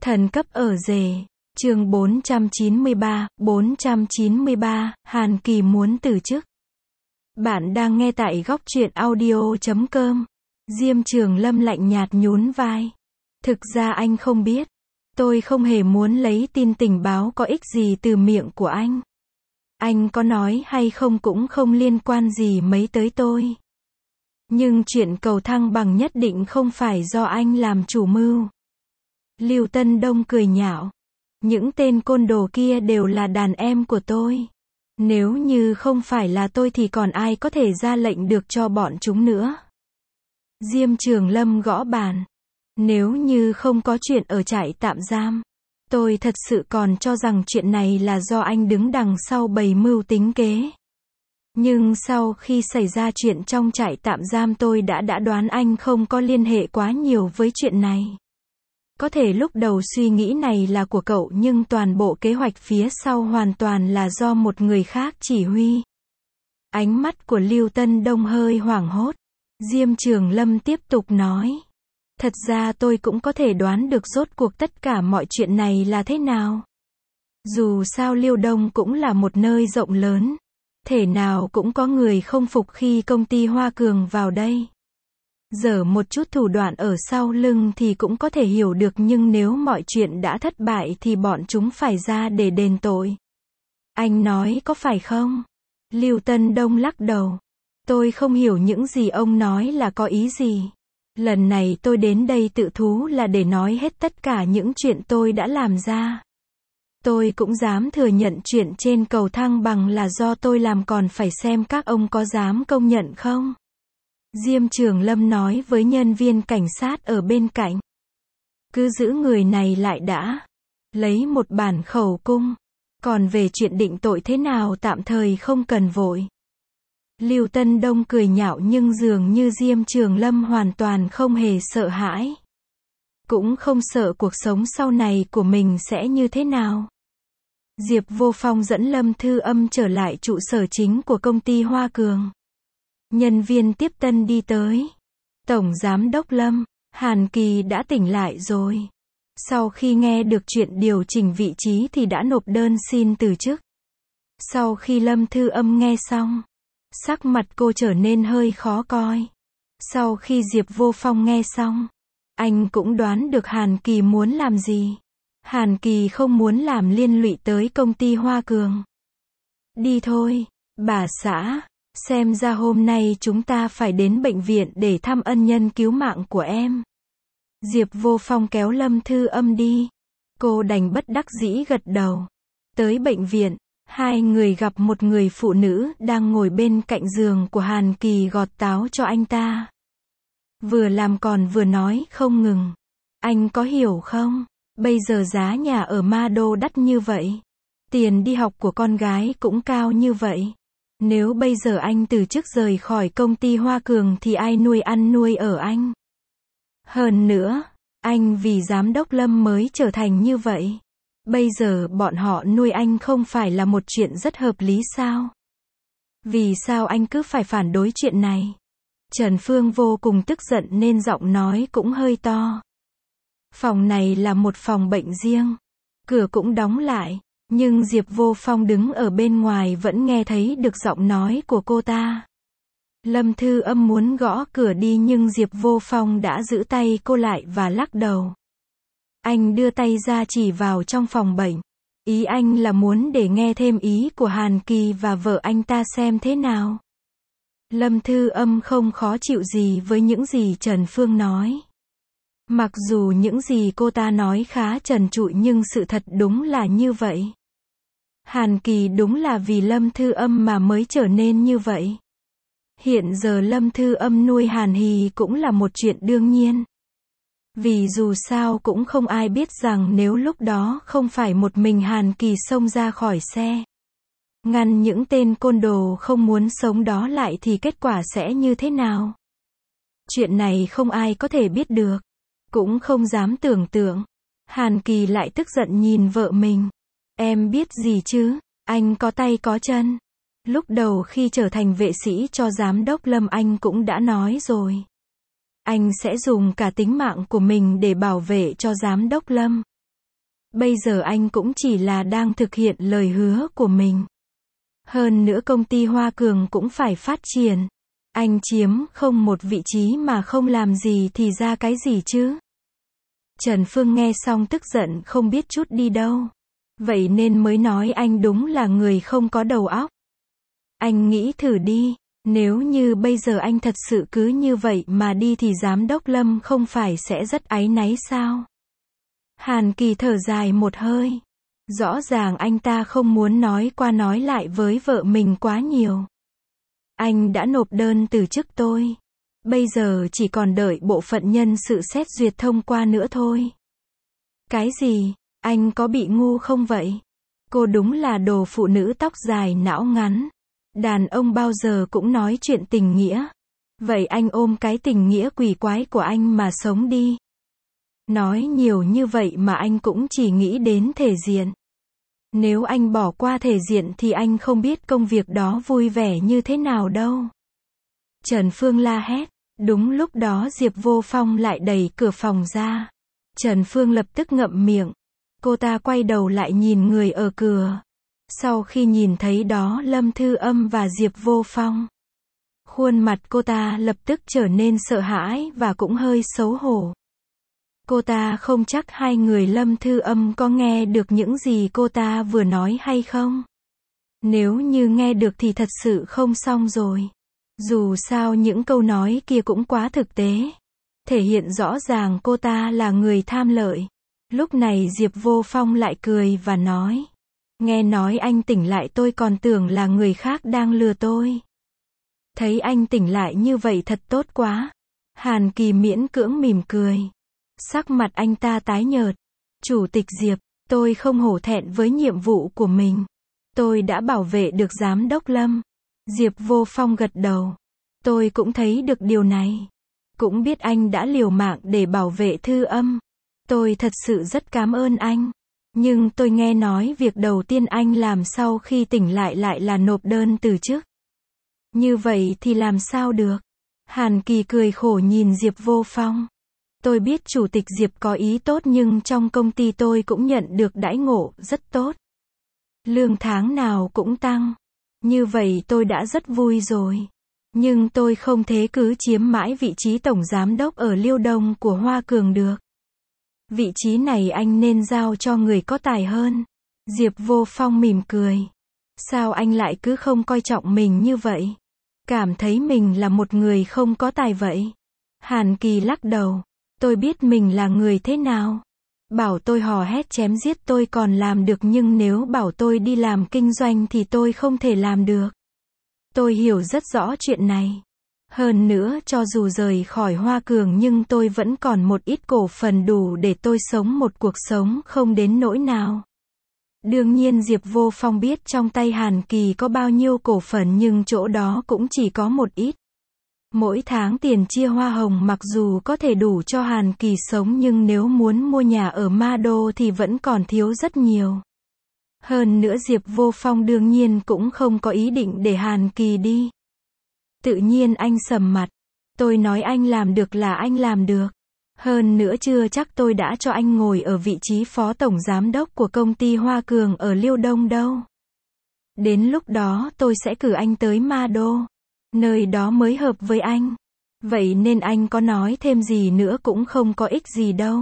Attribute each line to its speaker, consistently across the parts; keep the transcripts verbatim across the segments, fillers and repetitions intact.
Speaker 1: Thần cấp ở rể. Chương bốn trăm chín mươi ba, bốn trăm chín mươi ba, Hàn Kỳ muốn từ chức. Bạn đang nghe tại góc truyện audio chấm com. Diêm Trường Lâm lạnh nhạt nhún vai. Thực ra anh không biết. Tôi không hề muốn lấy tin tình báo có ích gì từ miệng của anh. Anh có nói hay không cũng không liên quan gì mấy tới tôi. Nhưng chuyện cầu thăng bằng nhất định không phải do anh làm chủ mưu. Lưu Tân Đông cười nhạo. Những tên côn đồ kia đều là đàn em của tôi. Nếu như không phải là tôi thì còn ai có thể ra lệnh được cho bọn chúng nữa. Diêm Trường Lâm gõ bàn. Nếu như không có chuyện ở trại tạm giam, tôi thật sự còn cho rằng chuyện này là do anh đứng đằng sau bày mưu tính kế. Nhưng sau khi xảy ra chuyện trong trại tạm giam tôi đã đã đoán anh không có liên hệ quá nhiều với chuyện này. Có thể lúc đầu suy nghĩ này là của cậu nhưng toàn bộ kế hoạch phía sau hoàn toàn là do một người khác chỉ huy. Ánh mắt của Lưu Tân Đông hơi hoảng hốt. Diêm Trường Lâm tiếp tục nói. Thật ra tôi cũng có thể đoán được rốt cuộc tất cả mọi chuyện này là thế nào. Dù sao Liêu Đông cũng là một nơi rộng lớn. Thể nào cũng có người không phục khi công ty Hoa Cường vào đây. Giở một chút thủ đoạn ở sau lưng thì cũng có thể hiểu được, nhưng nếu mọi chuyện đã thất bại thì bọn chúng phải ra để đền tội. Anh nói có phải không? Lưu Tân Đông lắc đầu. Tôi không hiểu những gì ông nói là có ý gì. Lần này tôi đến đây tự thú là để nói hết tất cả những chuyện tôi đã làm ra. Tôi cũng dám thừa nhận chuyện trên cầu thăng bằng là do tôi làm, còn phải xem các ông có dám công nhận không? Diêm Trường Lâm nói với nhân viên cảnh sát ở bên cạnh. Cứ giữ người này lại đã. Lấy một bản khẩu cung. Còn về chuyện định tội thế nào tạm thời không cần vội. Lưu Tân Đông cười nhạo nhưng dường như Diêm Trường Lâm hoàn toàn không hề sợ hãi. Cũng không sợ cuộc sống sau này của mình sẽ như thế nào. Diệp Vô Phong dẫn Lâm Thư Âm trở lại trụ sở chính của công ty Hoa Cường. Nhân viên tiếp tân đi tới. Tổng Giám đốc Lâm, Hàn Kỳ đã tỉnh lại rồi. Sau khi nghe được chuyện điều chỉnh vị trí thì đã nộp đơn xin từ chức. Sau khi Lâm Thư Âm nghe xong, sắc mặt cô trở nên hơi khó coi. Sau khi Diệp Vô Phong nghe xong, anh cũng đoán được Hàn Kỳ muốn làm gì. Hàn Kỳ không muốn làm liên lụy tới công ty Hoa Cường. Đi thôi, bà xã. Xem ra hôm nay chúng ta phải đến bệnh viện để thăm ân nhân cứu mạng của em. Diệp Vô Phong kéo Lâm Thư Âm đi. Cô đành bất đắc dĩ gật đầu. Tới bệnh viện, hai người gặp một người phụ nữ đang ngồi bên cạnh giường của Hàn Kỳ gọt táo cho anh ta. Vừa làm còn vừa nói không ngừng. Anh có hiểu không? Bây giờ giá nhà ở Ma Đô đắt như vậy. Tiền đi học của con gái cũng cao như vậy. Nếu bây giờ anh từ chức rời khỏi công ty Hoa Cường thì ai nuôi ăn nuôi ở anh? Hơn nữa, anh vì giám đốc Lâm mới trở thành như vậy. Bây giờ bọn họ nuôi anh không phải là một chuyện rất hợp lý sao? Vì sao anh cứ phải phản đối chuyện này? Trần Phương vô cùng tức giận nên giọng nói cũng hơi to. Phòng này là một phòng bệnh riêng. Cửa cũng đóng lại. Nhưng Diệp Vô Phong đứng ở bên ngoài vẫn nghe thấy được giọng nói của cô ta. Lâm Thư Âm muốn gõ cửa đi nhưng Diệp Vô Phong đã giữ tay cô lại và lắc đầu. Anh đưa tay ra chỉ vào trong phòng bệnh. Ý anh là muốn để nghe thêm ý của Hàn Kỳ và vợ anh ta xem thế nào. Lâm Thư Âm không khó chịu gì với những gì Trần Phương nói. Mặc dù những gì cô ta nói khá trần trụi nhưng sự thật đúng là như vậy. Hàn Kỳ đúng là vì Lâm Thư Âm mà mới trở nên như vậy. Hiện giờ Lâm Thư Âm nuôi Hàn Hì cũng là một chuyện đương nhiên. Vì dù sao cũng không ai biết rằng nếu lúc đó không phải một mình Hàn Kỳ xông ra khỏi xe, ngăn những tên côn đồ không muốn sống đó lại thì kết quả sẽ như thế nào. Chuyện này không ai có thể biết được. Cũng không dám tưởng tượng. Hàn Kỳ lại tức giận nhìn vợ mình. Em biết gì chứ, anh có tay có chân. Lúc đầu khi trở thành vệ sĩ cho giám đốc Lâm anh cũng đã nói rồi. Anh sẽ dùng cả tính mạng của mình để bảo vệ cho giám đốc Lâm. Bây giờ anh cũng chỉ là đang thực hiện lời hứa của mình. Hơn nữa công ty Hoa Cường cũng phải phát triển. Anh chiếm không một vị trí mà không làm gì thì ra cái gì chứ? Trần Phương nghe xong tức giận không biết chút đi đâu. Vậy nên mới nói anh đúng là người không có đầu óc. Anh nghĩ thử đi, nếu như bây giờ anh thật sự cứ như vậy mà đi thì giám đốc Lâm không phải sẽ rất áy náy sao? Hàn Kỳ thở dài một hơi. Rõ ràng anh ta không muốn nói qua nói lại với vợ mình quá nhiều. Anh đã nộp đơn từ chức tôi. Bây giờ chỉ còn đợi bộ phận nhân sự xét duyệt thông qua nữa thôi. Cái gì? Anh có bị ngu không vậy? Cô đúng là đồ phụ nữ tóc dài não ngắn. Đàn ông bao giờ cũng nói chuyện tình nghĩa. Vậy anh ôm cái tình nghĩa quỷ quái của anh mà sống đi. Nói nhiều như vậy mà anh cũng chỉ nghĩ đến thể diện. Nếu anh bỏ qua thể diện thì anh không biết công việc đó vui vẻ như thế nào đâu. Trần Phương la hét. Đúng lúc đó Diệp Vô Phong lại đẩy cửa phòng ra. Trần Phương lập tức ngậm miệng. Cô ta quay đầu lại nhìn người ở cửa. Sau khi nhìn thấy đó Lâm Thư Âm và Diệp Vô Phong, khuôn mặt cô ta lập tức trở nên sợ hãi và cũng hơi xấu hổ. Cô ta không chắc hai người Lâm Thư Âm có nghe được những gì cô ta vừa nói hay không. Nếu như nghe được thì thật sự không xong rồi. Dù sao những câu nói kia cũng quá thực tế. Thể hiện rõ ràng cô ta là người tham lợi. Lúc này Diệp Vô Phong lại cười và nói. Nghe nói anh tỉnh lại tôi còn tưởng là người khác đang lừa tôi. Thấy anh tỉnh lại như vậy thật tốt quá. Hàn Kỳ miễn cưỡng mỉm cười. Sắc mặt anh ta tái nhợt. Chủ tịch Diệp, tôi không hổ thẹn với nhiệm vụ của mình. Tôi đã bảo vệ được giám đốc Lâm. Diệp Vô Phong gật đầu. Tôi cũng thấy được điều này. Cũng biết anh đã liều mạng để bảo vệ Thư Âm. Tôi thật sự rất cảm ơn anh. Nhưng tôi nghe nói việc đầu tiên anh làm sau khi tỉnh lại lại là nộp đơn từ chức. Như vậy thì làm sao được? Hàn Kỳ cười khổ nhìn Diệp Vô Phong. Tôi biết chủ tịch Diệp có ý tốt nhưng trong công ty tôi cũng nhận được đãi ngộ rất tốt. Lương tháng nào cũng tăng. Như vậy tôi đã rất vui rồi. Nhưng tôi không thể cứ chiếm mãi vị trí tổng giám đốc ở Liêu Đông của Hoa Cường được. Vị trí này anh nên giao cho người có tài hơn. Diệp Vô Phong mỉm cười. Sao anh lại cứ không coi trọng mình như vậy? Cảm thấy mình là một người không có tài vậy? Hàn Kỳ lắc đầu. Tôi biết mình là người thế nào. Bảo tôi hò hét chém giết tôi còn làm được nhưng nếu bảo tôi đi làm kinh doanh thì tôi không thể làm được. Tôi hiểu rất rõ chuyện này. Hơn nữa cho dù rời khỏi Hoa Cường nhưng tôi vẫn còn một ít cổ phần đủ để tôi sống một cuộc sống không đến nỗi nào. Đương nhiên Diệp Vô Phong biết trong tay Hàn Kỳ có bao nhiêu cổ phần nhưng chỗ đó cũng chỉ có một ít. Mỗi tháng tiền chia hoa hồng mặc dù có thể đủ cho Hàn Kỳ sống nhưng nếu muốn mua nhà ở Ma Đô thì vẫn còn thiếu rất nhiều. Hơn nữa Diệp Vô Phong đương nhiên cũng không có ý định để Hàn Kỳ đi. Tự nhiên anh sầm mặt. Tôi nói anh làm được là anh làm được. Hơn nữa chưa chắc tôi đã cho anh ngồi ở vị trí phó tổng giám đốc của công ty Hoa Cường ở Liêu Đông đâu. Đến lúc đó tôi sẽ cử anh tới Ma Đô. Nơi đó mới hợp với anh. Vậy nên anh có nói thêm gì nữa cũng không có ích gì đâu.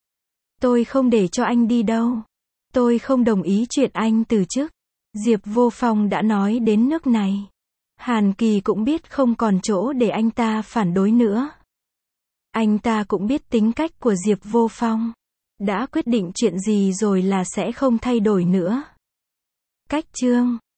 Speaker 1: Tôi không để cho anh đi đâu. Tôi không đồng ý chuyện anh từ chức. Diệp Vô Phong đã nói đến nước này. Hàn Kỳ cũng biết không còn chỗ để anh ta phản đối nữa. Anh ta cũng biết tính cách của Diệp Vô Phong. Đã quyết định chuyện gì rồi là sẽ không thay đổi nữa. Cách chương